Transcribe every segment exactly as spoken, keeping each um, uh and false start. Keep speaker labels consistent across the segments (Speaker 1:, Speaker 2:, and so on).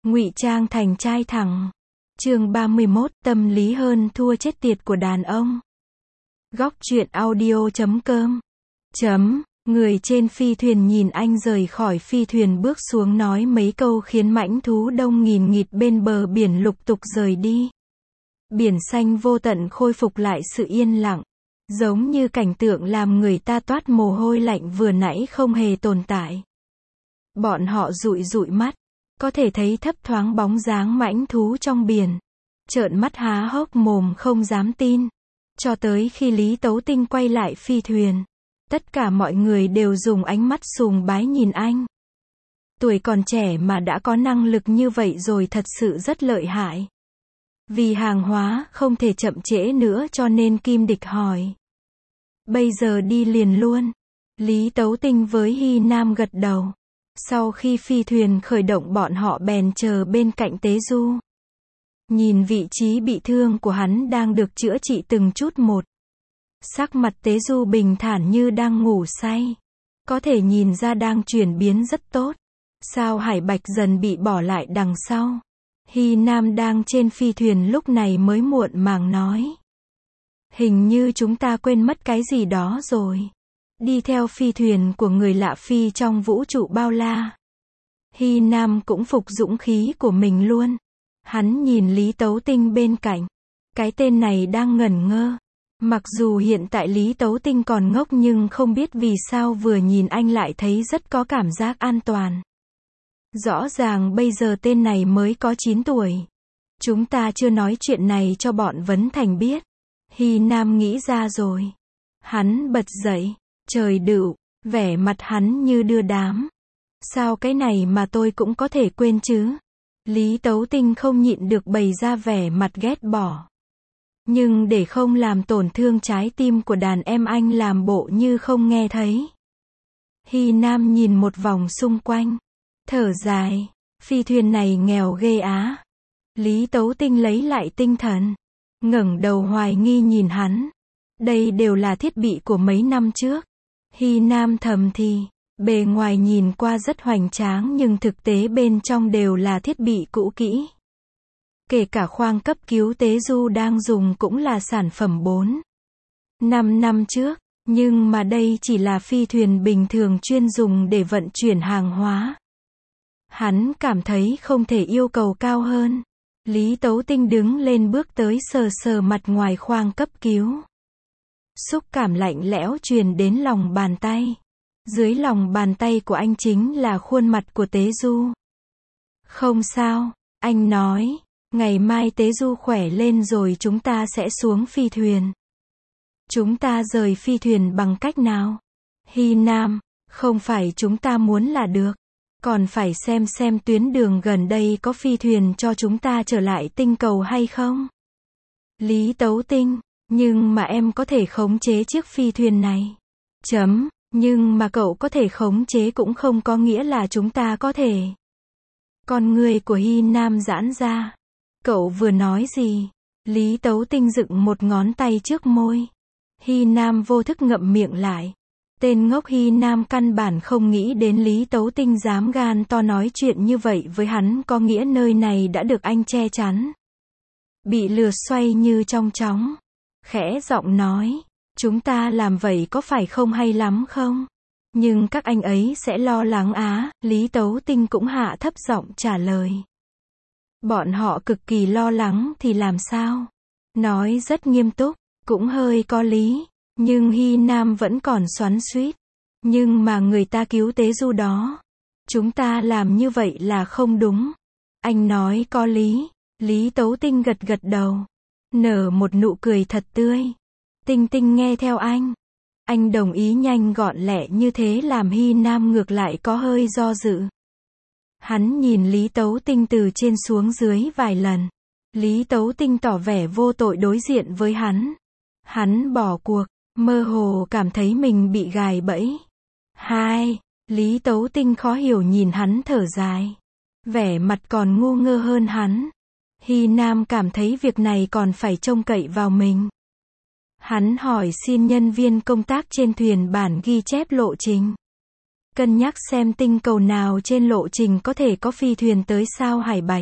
Speaker 1: Ngụy trang thành trai thẳng. Chương ba mươi mốt, tâm lý hơn thua chết tiệt của đàn ông. Góc truyện audio chấm com. Chấm, người trên phi thuyền nhìn anh rời khỏi phi thuyền bước xuống nói mấy câu khiến mãnh thú đông nghìn nghịt bên bờ biển lục tục rời đi. Biển xanh vô tận khôi phục lại sự yên lặng, giống như cảnh tượng làm người ta toát mồ hôi lạnh vừa nãy không hề tồn tại. Bọn họ dụi dụi mắt, có thể thấy thấp thoáng bóng dáng mãnh thú trong biển. Trợn mắt há hốc mồm không dám tin. Cho tới khi Lý Tấu Tinh quay lại phi thuyền, tất cả mọi người đều dùng ánh mắt sùng bái nhìn anh. Tuổi còn trẻ mà đã có năng lực như vậy rồi thật sự rất lợi hại. Vì hàng hóa không thể chậm trễ nữa cho nên Kim Địch hỏi. Bây giờ đi liền luôn. Lý Tấu Tinh với Hy Nam gật đầu. Sau khi phi thuyền khởi động bọn họ bèn chờ bên cạnh Tế Du. Nhìn vị trí bị thương của hắn đang được chữa trị từng chút một. Sắc mặt Tế Du bình thản như đang ngủ say. Có thể nhìn ra đang chuyển biến rất tốt. Sao Hải Bạch dần bị bỏ lại đằng sau. Hy Nam đang trên phi thuyền lúc này mới muộn màng nói. Hình như chúng ta quên mất cái gì đó rồi. Đi theo phi thuyền của người lạ phi trong vũ trụ bao la. Hy Nam cũng phục dũng khí của mình luôn. Hắn nhìn Lý Tấu Tinh bên cạnh. Cái tên này đang ngẩn ngơ. Mặc dù hiện tại Lý Tấu Tinh còn ngốc nhưng không biết vì sao vừa nhìn anh lại thấy rất có cảm giác an toàn. Rõ ràng bây giờ tên này mới có chín tuổi. Chúng ta chưa nói chuyện này cho bọn Vấn Thành biết. Hy Nam nghĩ ra rồi. Hắn bật dậy. Trời đựu, vẻ mặt hắn như đưa đám. Sao cái này mà tôi cũng có thể quên chứ? Lý Tấu Tinh không nhịn được bày ra vẻ mặt ghét bỏ. Nhưng để không làm tổn thương trái tim của đàn em anh làm bộ như không nghe thấy. Hy Nam nhìn một vòng xung quanh. Thở dài, phi thuyền này nghèo ghê á. Lý Tấu Tinh lấy lại tinh thần. Ngẩng đầu hoài nghi nhìn hắn. Đây đều là thiết bị của mấy năm trước. Hy Nam thầm thì, bề ngoài nhìn qua rất hoành tráng nhưng thực tế bên trong đều là thiết bị cũ kỹ. Kể cả khoang cấp cứu Tế Du đang dùng cũng là sản phẩm bốn năm năm trước, nhưng mà đây chỉ là phi thuyền bình thường chuyên dùng để vận chuyển hàng hóa. Hắn cảm thấy không thể yêu cầu cao hơn. Lý Tấu Tinh đứng lên bước tới sờ sờ mặt ngoài khoang cấp cứu. Xúc cảm lạnh lẽo truyền đến lòng bàn tay. Dưới lòng bàn tay của anh chính là khuôn mặt của Tế Du. Không sao, anh nói, ngày mai Tế Du khỏe lên rồi chúng ta sẽ xuống phi thuyền. Chúng ta rời phi thuyền bằng cách nào? Hy Nam, không phải chúng ta muốn là được. Còn phải xem xem tuyến đường gần đây có phi thuyền cho chúng ta trở lại tinh cầu hay không? Lý Tấu Tinh. Nhưng mà em có thể khống chế chiếc phi thuyền này. Chấm, nhưng mà cậu có thể khống chế cũng không có nghĩa là chúng ta có thể. Con người của Hy Nam giãn ra. Cậu vừa nói gì? Lý Tấu Tinh dựng một ngón tay trước môi. Hy Nam vô thức ngậm miệng lại. Tên ngốc Hy Nam căn bản không nghĩ đến Lý Tấu Tinh dám gan to nói chuyện như vậy với hắn có nghĩa nơi này đã được anh che chắn. Bị lừa xoay như trong chóng. Khẽ giọng nói, chúng ta làm vậy có phải không hay lắm không? Nhưng các anh ấy sẽ lo lắng á, Lý Tấu Tinh cũng hạ thấp giọng trả lời. Bọn họ cực kỳ lo lắng thì làm sao? Nói rất nghiêm túc, cũng hơi có lý, nhưng Hy Nam vẫn còn xoắn xuýt. Nhưng mà người ta cứu Tế Du đó. Chúng ta làm như vậy là không đúng. Anh nói có lý, Lý Tấu Tinh gật gật đầu. Nở một nụ cười thật tươi. Tinh Tinh nghe theo anh. Anh đồng ý nhanh gọn lẹ như thế làm Hy Nam ngược lại có hơi do dự. Hắn nhìn Lý Tấu Tinh từ trên xuống dưới vài lần. Lý Tấu Tinh tỏ vẻ vô tội đối diện với hắn. Hắn bỏ cuộc, mơ hồ cảm thấy mình bị gài bẫy. Hai, Lý Tấu Tinh khó hiểu nhìn hắn thở dài. Vẻ mặt còn ngu ngơ hơn hắn. Hy Nam cảm thấy việc này còn phải trông cậy vào mình. Hắn hỏi xin nhân viên công tác trên thuyền bản ghi chép lộ trình. cân nhắc xem tinh cầu nào trên lộ trình có thể có phi thuyền tới sao Hải Bạch.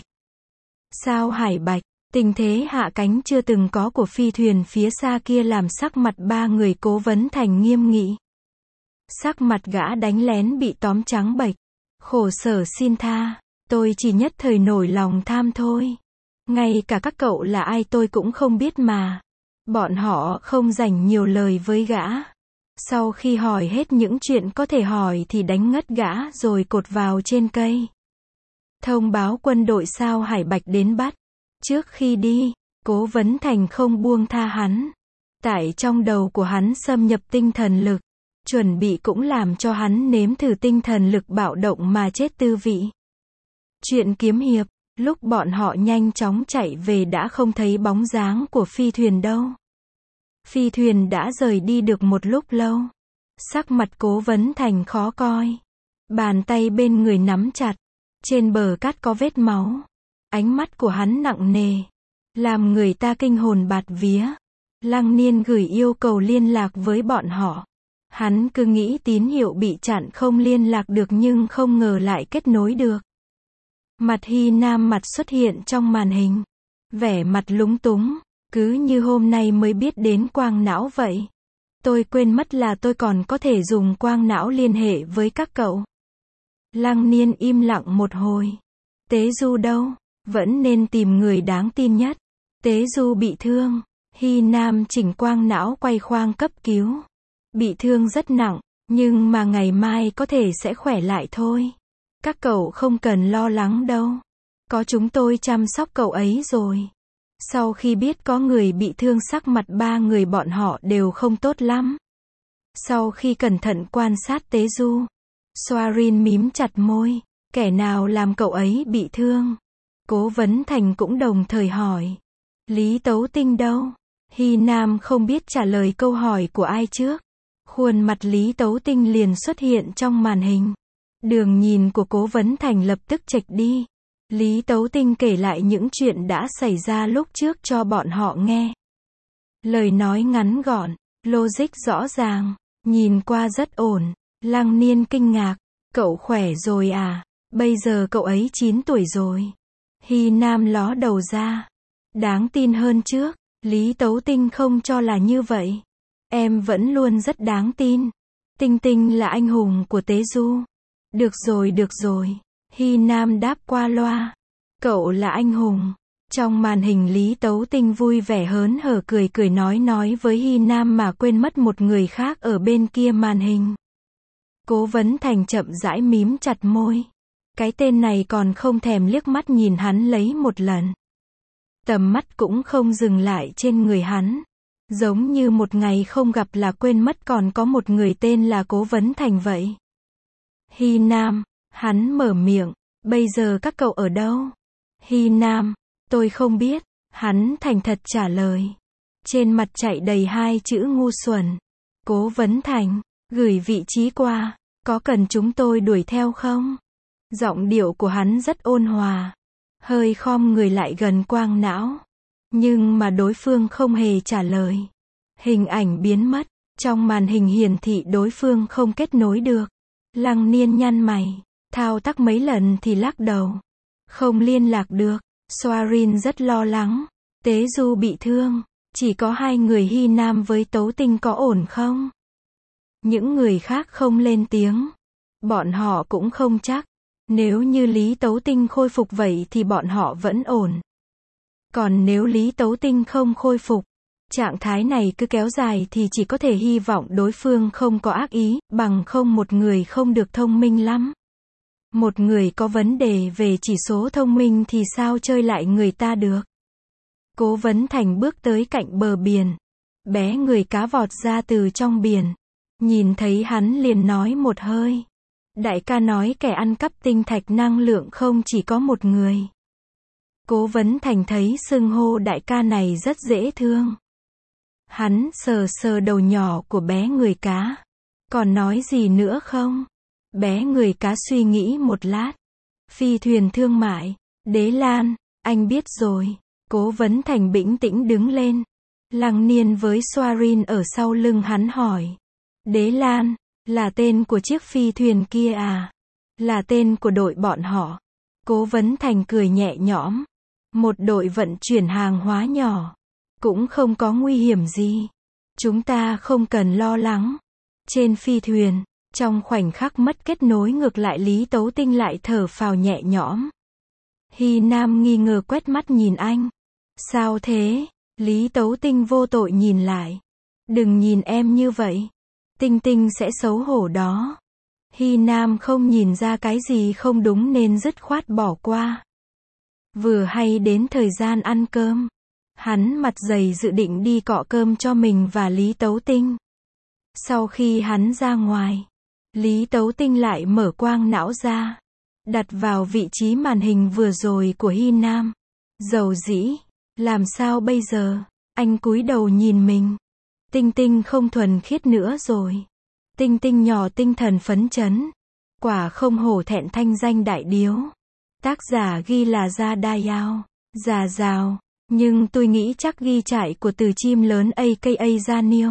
Speaker 1: Sao Hải Bạch, tình thế hạ cánh chưa từng có của phi thuyền phía xa kia làm sắc mặt ba người Cố Vấn Thành nghiêm nghị. Sắc mặt gã đánh lén bị tóm trắng bệch. Khổ sở xin tha, tôi chỉ nhất thời nổi lòng tham thôi. Ngay cả các cậu là ai tôi cũng không biết mà. Bọn họ không dành nhiều lời với gã. Sau khi hỏi hết những chuyện có thể hỏi thì đánh ngất gã rồi cột vào trên cây. Thông báo quân đội sao Hải Bạch đến bắt. Trước khi đi, Cố Vấn Thành không buông tha hắn. Tại trong đầu của hắn xâm nhập tinh thần lực. Chuẩn bị cũng làm cho hắn nếm thử tinh thần lực bạo động mà chết tư vị. Chuyện kiếm hiệp, lúc bọn họ nhanh chóng chạy về đã không thấy bóng dáng của phi thuyền đâu. Phi thuyền đã rời đi được một lúc lâu. Sắc mặt Cố Vấn Thành khó coi. Bàn tay bên người nắm chặt. Trên bờ cát có vết máu. Ánh mắt của hắn nặng nề. Làm người ta kinh hồn bạt vía. Lăng Niên gửi yêu cầu liên lạc với bọn họ. Hắn cứ nghĩ tín hiệu bị chặn không liên lạc được nhưng không ngờ lại kết nối được. Mặt Hy Nam mặt xuất hiện trong màn hình. Vẻ mặt lúng túng. Cứ như hôm nay mới biết đến quang não vậy. Tôi quên mất là tôi còn có thể dùng quang não liên hệ với các cậu. Lăng Niên im lặng một hồi. Tế Du đâu? Vẫn nên tìm người đáng tin nhất. Tế Du bị thương. Hy Nam chỉnh quang não quay khoang cấp cứu. Bị thương rất nặng, nhưng mà ngày mai có thể sẽ khỏe lại thôi. Các cậu không cần lo lắng đâu. Có chúng tôi chăm sóc cậu ấy rồi. Sau khi biết có người bị thương sắc mặt ba người bọn họ đều không tốt lắm. Sau khi cẩn thận quan sát Tế Du, Soarin mím chặt môi. Kẻ nào làm cậu ấy bị thương? Cố Vấn Thành cũng đồng thời hỏi. Lý Tấu Tinh đâu? Hy Nam không biết trả lời câu hỏi của ai trước. Khuôn mặt Lý Tấu Tinh liền xuất hiện trong màn hình. Đường nhìn của Cố Vấn Thành lập tức chệch đi. Lý Tấu Tinh kể lại những chuyện đã xảy ra lúc trước cho bọn họ nghe. Lời nói ngắn gọn, logic rõ ràng, nhìn qua rất ổn. Lăng Niên kinh ngạc. Cậu khỏe rồi à? Bây giờ cậu ấy chín tuổi rồi. Hy Nam ló đầu ra. Đáng tin hơn trước. Lý Tấu Tinh không cho là như vậy. Em vẫn luôn rất đáng tin. Tinh Tinh là anh hùng của Tế Du. Được rồi được rồi. Hy Nam đáp qua loa. Cậu là anh hùng. Trong màn hình Lý Tấu Tinh vui vẻ hớn hở cười cười nói nói với Hy Nam mà quên mất một người khác ở bên kia màn hình. Cố Vấn Thành chậm rãi mím chặt môi. Cái tên này còn không thèm liếc mắt nhìn hắn lấy một lần. Tầm mắt cũng không dừng lại trên người hắn. Giống như một ngày không gặp là quên mất còn có một người tên là Cố Vấn Thành vậy. Hy Nam, hắn mở miệng, bây giờ các cậu ở đâu? Hy Nam, tôi không biết, hắn thành thật trả lời. Trên mặt chạy đầy hai chữ ngu xuẩn. Cố Vấn Thành, gửi vị trí qua, có cần chúng tôi đuổi theo không? Giọng điệu của hắn rất ôn hòa. Hơi khom người lại gần quang não. Nhưng mà đối phương không hề trả lời. Hình ảnh biến mất. Trong màn hình hiển thị đối phương không kết nối được. Lăng Niên nhăn mày. Thao tác mấy lần thì lắc đầu. Không liên lạc được. Soarin rất lo lắng. Tế Du bị thương. Chỉ có hai người Hy Nam với Tấu Tinh có ổn không? Những người khác không lên tiếng. Bọn họ cũng không chắc. Nếu như Lý Tấu Tinh khôi phục vậy thì bọn họ vẫn ổn. Còn nếu Lý Tấu Tinh không khôi phục, trạng thái này cứ kéo dài thì chỉ có thể hy vọng đối phương không có ác ý, bằng không một người không được thông minh lắm. Một người có vấn đề về chỉ số thông minh thì sao chơi lại người ta được. Cố Vấn Thành bước tới cạnh bờ biển. Bé người cá vọt ra từ trong biển. Nhìn thấy hắn liền nói một hơi. Đại ca nói kẻ ăn cắp tinh thạch năng lượng không chỉ có một người. Cố Vấn Thành thấy xưng hô đại ca này rất dễ thương. Hắn sờ sờ đầu nhỏ của bé người cá. Còn nói gì nữa không? Bé người cá suy nghĩ một lát. Phi thuyền thương mại. Đế Lan, anh biết rồi. Cố Vấn Thành bĩnh tĩnh đứng lên. Lăng Niên với Soarin ở sau lưng hắn hỏi. Đế Lan, Là tên của chiếc phi thuyền kia à? Là tên của đội bọn họ. Cố Vấn Thành cười nhẹ nhõm. Một đội vận chuyển hàng hóa nhỏ. Cũng không có nguy hiểm gì. Chúng ta không cần lo lắng. Trên phi thuyền, trong khoảnh khắc mất kết nối ngược lại Lý Tấu Tinh lại thở phào nhẹ nhõm. Hy Nam nghi ngờ quét mắt nhìn anh. Sao thế? Lý Tấu Tinh vô tội nhìn lại. Đừng nhìn em như vậy. Tinh Tinh sẽ xấu hổ đó. Hy Nam không nhìn ra cái gì không đúng nên dứt khoát bỏ qua. Vừa hay đến thời gian ăn cơm. Hắn mặt dày dự định đi cọ cơm cho mình và Lý Tấu Tinh. Sau khi hắn ra ngoài, Lý Tấu Tinh lại mở quang não ra. Đặt vào vị trí màn hình vừa rồi của Hy Nam. Dầu dĩ, làm sao bây giờ? Anh cúi đầu nhìn mình. Tinh Tinh không thuần khiết nữa rồi. Tinh Tinh nhỏ tinh thần phấn chấn. Quả không hổ thẹn thanh danh đại điếu. Tác giả ghi là Gia Đa Yao, Già Rào. Nhưng tôi nghĩ chắc ghi trại của từ chim lớn a ca a Gia Niêu.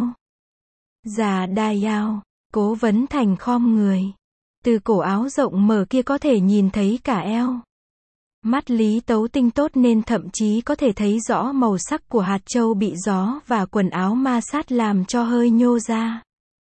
Speaker 1: Già Đa Yao, Cố Vấn Thành khom người. Từ cổ áo rộng mở kia có thể nhìn thấy cả eo. Mắt Lý Tấu Tinh tốt nên thậm chí có thể thấy rõ màu sắc của hạt châu bị gió và quần áo ma sát làm cho hơi nhô ra.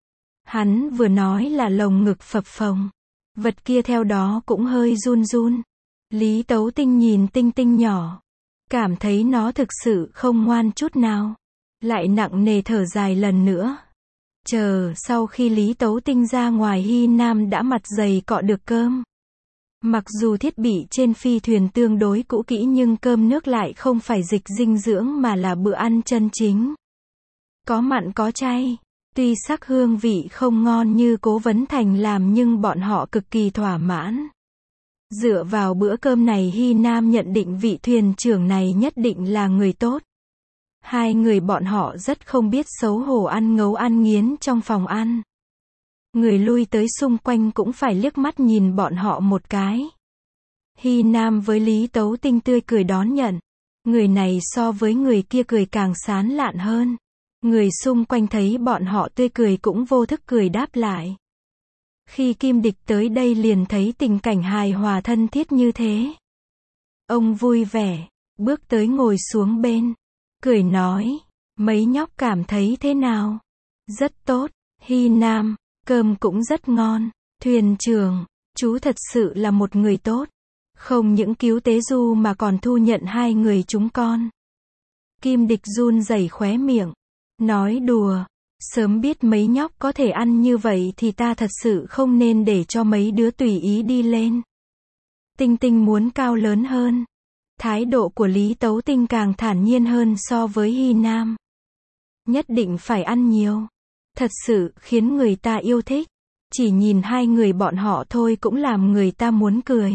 Speaker 1: Hắn vừa nói là lồng ngực phập phồng. Vật kia theo đó cũng hơi run run. Lý Tấu Tinh nhìn Tinh Tinh nhỏ. Cảm thấy nó thực sự không ngoan chút nào. Lại nặng nề thở dài lần nữa. Chờ sau khi Lý Tấu Tinh ra ngoài Hy Nam đã mặt dày cọ được cơm. Mặc dù thiết bị trên phi thuyền tương đối cũ kỹ nhưng cơm nước lại không phải dịch dinh dưỡng mà là bữa ăn chân chính. Có mặn có chay. Tuy sắc hương vị không ngon như Cố Vấn Thành làm nhưng bọn họ cực kỳ thỏa mãn. Dựa vào bữa cơm này Hy Nam nhận định vị thuyền trưởng này nhất định là người tốt. Hai người bọn họ rất không biết xấu hổ ăn ngấu ăn nghiến trong phòng ăn. Người lui tới xung quanh cũng phải liếc mắt nhìn bọn họ một cái. Hy Nam với Lý Tấu Tinh tươi cười đón nhận. Người này so với người kia cười càng sán lạn hơn. Người xung quanh thấy bọn họ tươi cười cũng vô thức cười đáp lại. Khi Kim Địch tới đây liền thấy tình cảnh hài hòa thân thiết như thế. Ông vui vẻ, bước tới ngồi xuống bên. Cười nói, mấy nhóc cảm thấy thế nào? Rất tốt, Hy Nam, cơm cũng rất ngon. Thuyền trưởng, chú thật sự là một người tốt. Không những cứu Tế Du mà còn thu nhận hai người chúng con. Kim Địch run rẩy khóe miệng. Nói đùa, sớm biết mấy nhóc có thể ăn như vậy thì ta thật sự không nên để cho mấy đứa tùy ý đi lên. Tinh Tinh muốn cao lớn hơn. Thái độ của Lý Tấu Tinh càng thản nhiên hơn so với Hy Nam. Nhất định phải ăn nhiều. Thật sự khiến người ta yêu thích. Chỉ nhìn hai người bọn họ thôi cũng làm người ta muốn cười.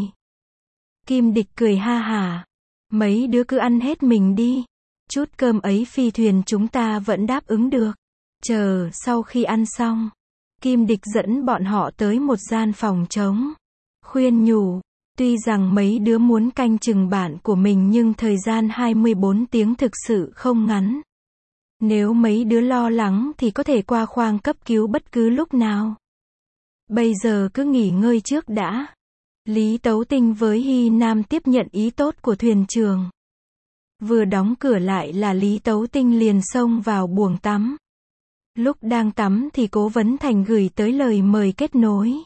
Speaker 1: Kim Địch cười ha hả. Mấy đứa cứ ăn hết mình đi. Chút cơm ấy phi thuyền chúng ta vẫn đáp ứng được. Chờ sau khi ăn xong, Kim Địch dẫn bọn họ tới một gian phòng trống. Khuyên nhủ, tuy rằng mấy đứa muốn canh chừng bạn của mình nhưng thời gian hai mươi bốn tiếng thực sự không ngắn. Nếu mấy đứa lo lắng thì có thể qua khoang cấp cứu bất cứ lúc nào. Bây giờ cứ nghỉ ngơi trước đã. Lý Tấu Tinh với Hy Nam tiếp nhận ý tốt của thuyền trưởng. Vừa đóng cửa lại là Lý Tấu Tinh liền xông vào buồng tắm. Lúc đang tắm thì Cố Vấn Thành gửi tới lời mời kết nối.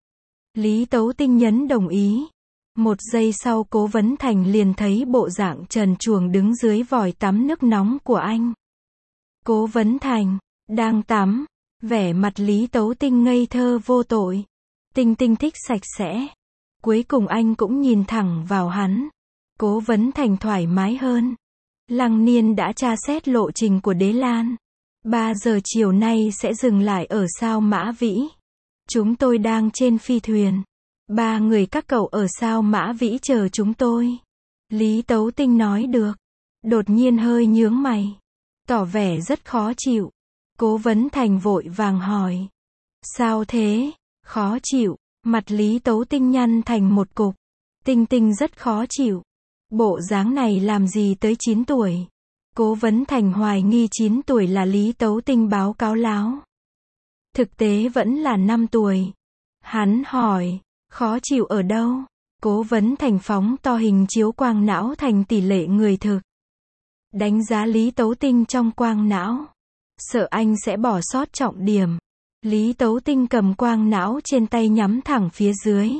Speaker 1: Lý Tấu Tinh nhấn đồng ý. Một giây sau Cố Vấn Thành liền thấy bộ dạng trần truồng đứng dưới vòi tắm nước nóng của anh. Cố Vấn Thành, đang tắm. Vẻ mặt Lý Tấu Tinh ngây thơ vô tội. Tinh Tinh thích sạch sẽ. Cuối cùng anh cũng nhìn thẳng vào hắn. Cố Vấn Thành thoải mái hơn. Lăng Niên đã tra xét lộ trình của Đế Lan. ba giờ chiều nay sẽ dừng lại ở sao Mã Vĩ. Chúng tôi đang trên phi thuyền. Ba người các cậu ở sao Mã Vĩ chờ chúng tôi. Lý Tấu Tinh nói được. Đột nhiên hơi nhướng mày. Tỏ vẻ rất khó chịu. Cố Vấn Thành vội vàng hỏi. Sao thế? Khó chịu. Mặt Lý Tấu Tinh nhăn thành một cục. Tinh Tinh rất khó chịu. Bộ dáng này làm gì tới chín tuổi. Cố Vấn Thành hoài nghi chín tuổi là Lý Tấu Tinh báo cáo láo. Thực tế vẫn là năm tuổi. Hắn hỏi, khó chịu ở đâu? Cố Vấn Thành phóng to hình chiếu quang não thành tỷ lệ người thực. Đánh giá Lý Tấu Tinh trong quang não. Sợ anh sẽ bỏ sót trọng điểm. Lý Tấu Tinh cầm quang não trên tay nhắm thẳng phía dưới.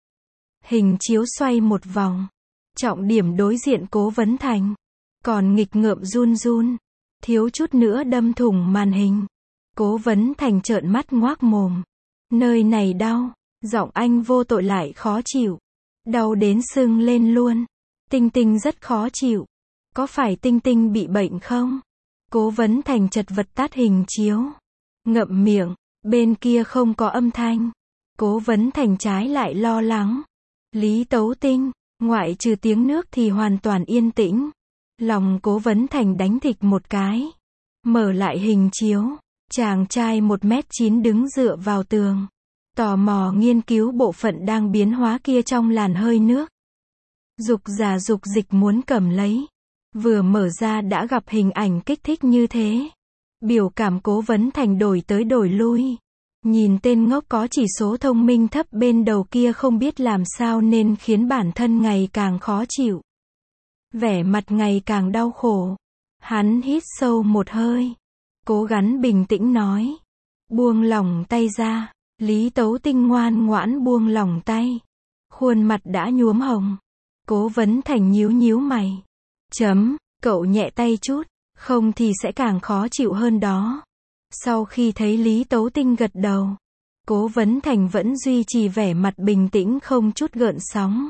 Speaker 1: Hình chiếu xoay một vòng. Trọng điểm đối diện Cố Vấn Thành. Còn nghịch ngợm run run. Thiếu chút nữa đâm thủng màn hình. Cố Vấn Thành trợn mắt ngoác mồm. Nơi này đau. Giọng anh vô tội lại khó chịu. Đau đến sưng lên luôn. Tinh Tinh rất khó chịu. Có phải Tinh Tinh bị bệnh không? Cố Vấn Thành chật vật tắt hình chiếu. Ngậm miệng. Bên kia không có âm thanh. Cố Vấn Thành trái lại lo lắng. Lý Tấu Tinh, ngoại trừ tiếng nước thì hoàn toàn yên tĩnh. Lòng Cố Vấn Thành đánh thịch một cái. Mở lại hình chiếu. Chàng trai một mét chín đứng dựa vào tường. Tò mò nghiên cứu bộ phận đang biến hóa kia trong làn hơi nước. Dục giả dục dịch muốn cầm lấy. Vừa mở ra đã gặp hình ảnh kích thích như thế. Biểu cảm Cố Vấn Thành đổi tới đổi lui. Nhìn tên ngốc có chỉ số thông minh thấp bên đầu kia không biết làm sao nên khiến bản thân ngày càng khó chịu. Vẻ mặt ngày càng đau khổ. Hắn hít sâu một hơi. Cố gắng bình tĩnh nói. Buông lỏng tay ra. Lý Tấu Tinh ngoan ngoãn buông lỏng tay. Khuôn mặt đã nhuốm hồng. Cố Vấn Thành nhíu nhíu mày. Chấm, cậu nhẹ tay chút. Không thì sẽ càng khó chịu hơn đó. Sau khi thấy Lý Tấu Tinh gật đầu. Cố Vấn Thành vẫn duy trì vẻ mặt bình tĩnh không chút gợn sóng.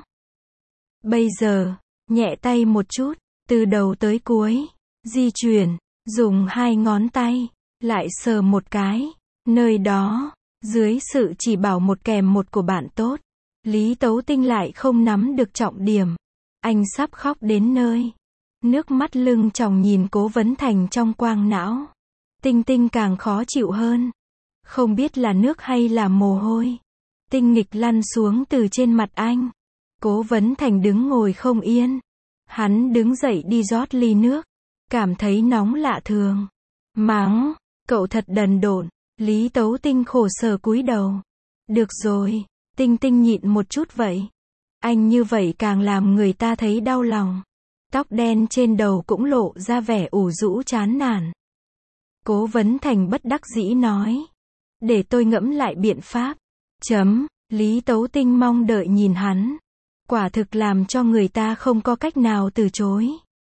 Speaker 1: Bây giờ, nhẹ tay một chút. Từ đầu tới cuối. Di chuyển. Dùng hai ngón tay. Lại sờ một cái. Nơi đó. Dưới sự chỉ bảo một kèm một của bạn tốt. Lý Tấu Tinh lại không nắm được trọng điểm. Anh sắp khóc đến nơi. Nước mắt lưng tròng nhìn Cố Vấn Thành trong quang não. Tinh Tinh càng khó chịu hơn. Không biết là nước hay là mồ hôi. Tinh nghịch lăn xuống từ trên mặt anh. Cố Vấn Thành đứng ngồi không yên. Hắn đứng dậy đi rót ly nước. Cảm thấy nóng lạ thường. Mắng, cậu thật đần độn. Lý Tấu Tinh khổ sở cúi đầu. Được rồi, Tinh Tinh nhịn một chút vậy. Anh như vậy càng làm người ta thấy đau lòng. Tóc đen trên đầu cũng lộ ra vẻ ủ rũ chán nản. Cố Vấn Thành bất đắc dĩ nói. Để tôi ngẫm lại biện pháp. Chấm, Lý Tấu Tinh mong đợi nhìn hắn. Quả thực làm cho người ta không có cách nào từ chối.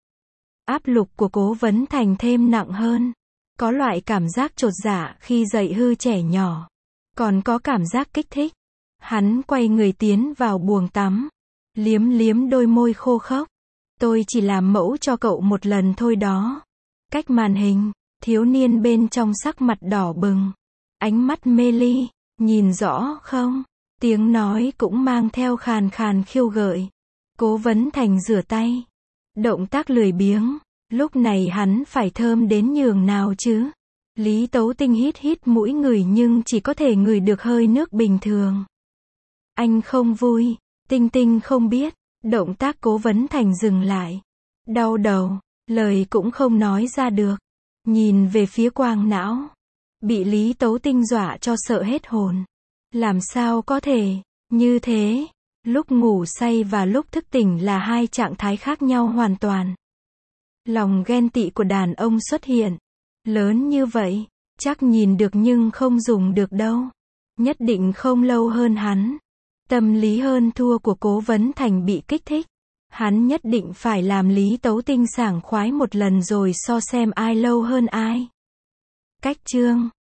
Speaker 1: Áp lực của Cố Vấn Thành thêm nặng hơn. Có loại cảm giác chột dạ khi dạy hư trẻ nhỏ. Còn có cảm giác kích thích. Hắn quay người tiến vào buồng tắm. Liếm liếm đôi môi khô khốc. Tôi chỉ làm mẫu cho cậu một lần thôi đó. Cách màn hình, thiếu niên bên trong sắc mặt đỏ bừng. Ánh mắt mê ly, nhìn rõ không? Tiếng nói cũng mang theo khàn khàn khiêu gợi. Cố Vấn Thành rửa tay. Động tác lười biếng. Lúc này hắn phải thơm đến nhường nào chứ? Lý Tấu Tinh hít hít mũi ngửi nhưng chỉ có thể ngửi được hơi nước bình thường. Anh không vui. Tinh Tinh không biết. Động tác Cố Vấn Thành dừng lại. Đau đầu. Lời cũng không nói ra được. Nhìn về phía quang não. Bị Lý Tấu Tinh dọa cho sợ hết hồn. Làm sao có thể như thế? Lúc ngủ say và lúc thức tỉnh là hai trạng thái khác nhau hoàn toàn. Lòng ghen tị của đàn ông xuất hiện. Lớn như vậy, chắc nhìn được nhưng không dùng được đâu. Nhất định không lâu hơn hắn. Tâm lý hơn thua của Cố Vấn Thành bị kích thích. Hắn nhất định phải làm Lý Tấu Tinh sảng khoái một lần rồi so xem ai lâu hơn ai. Cách chương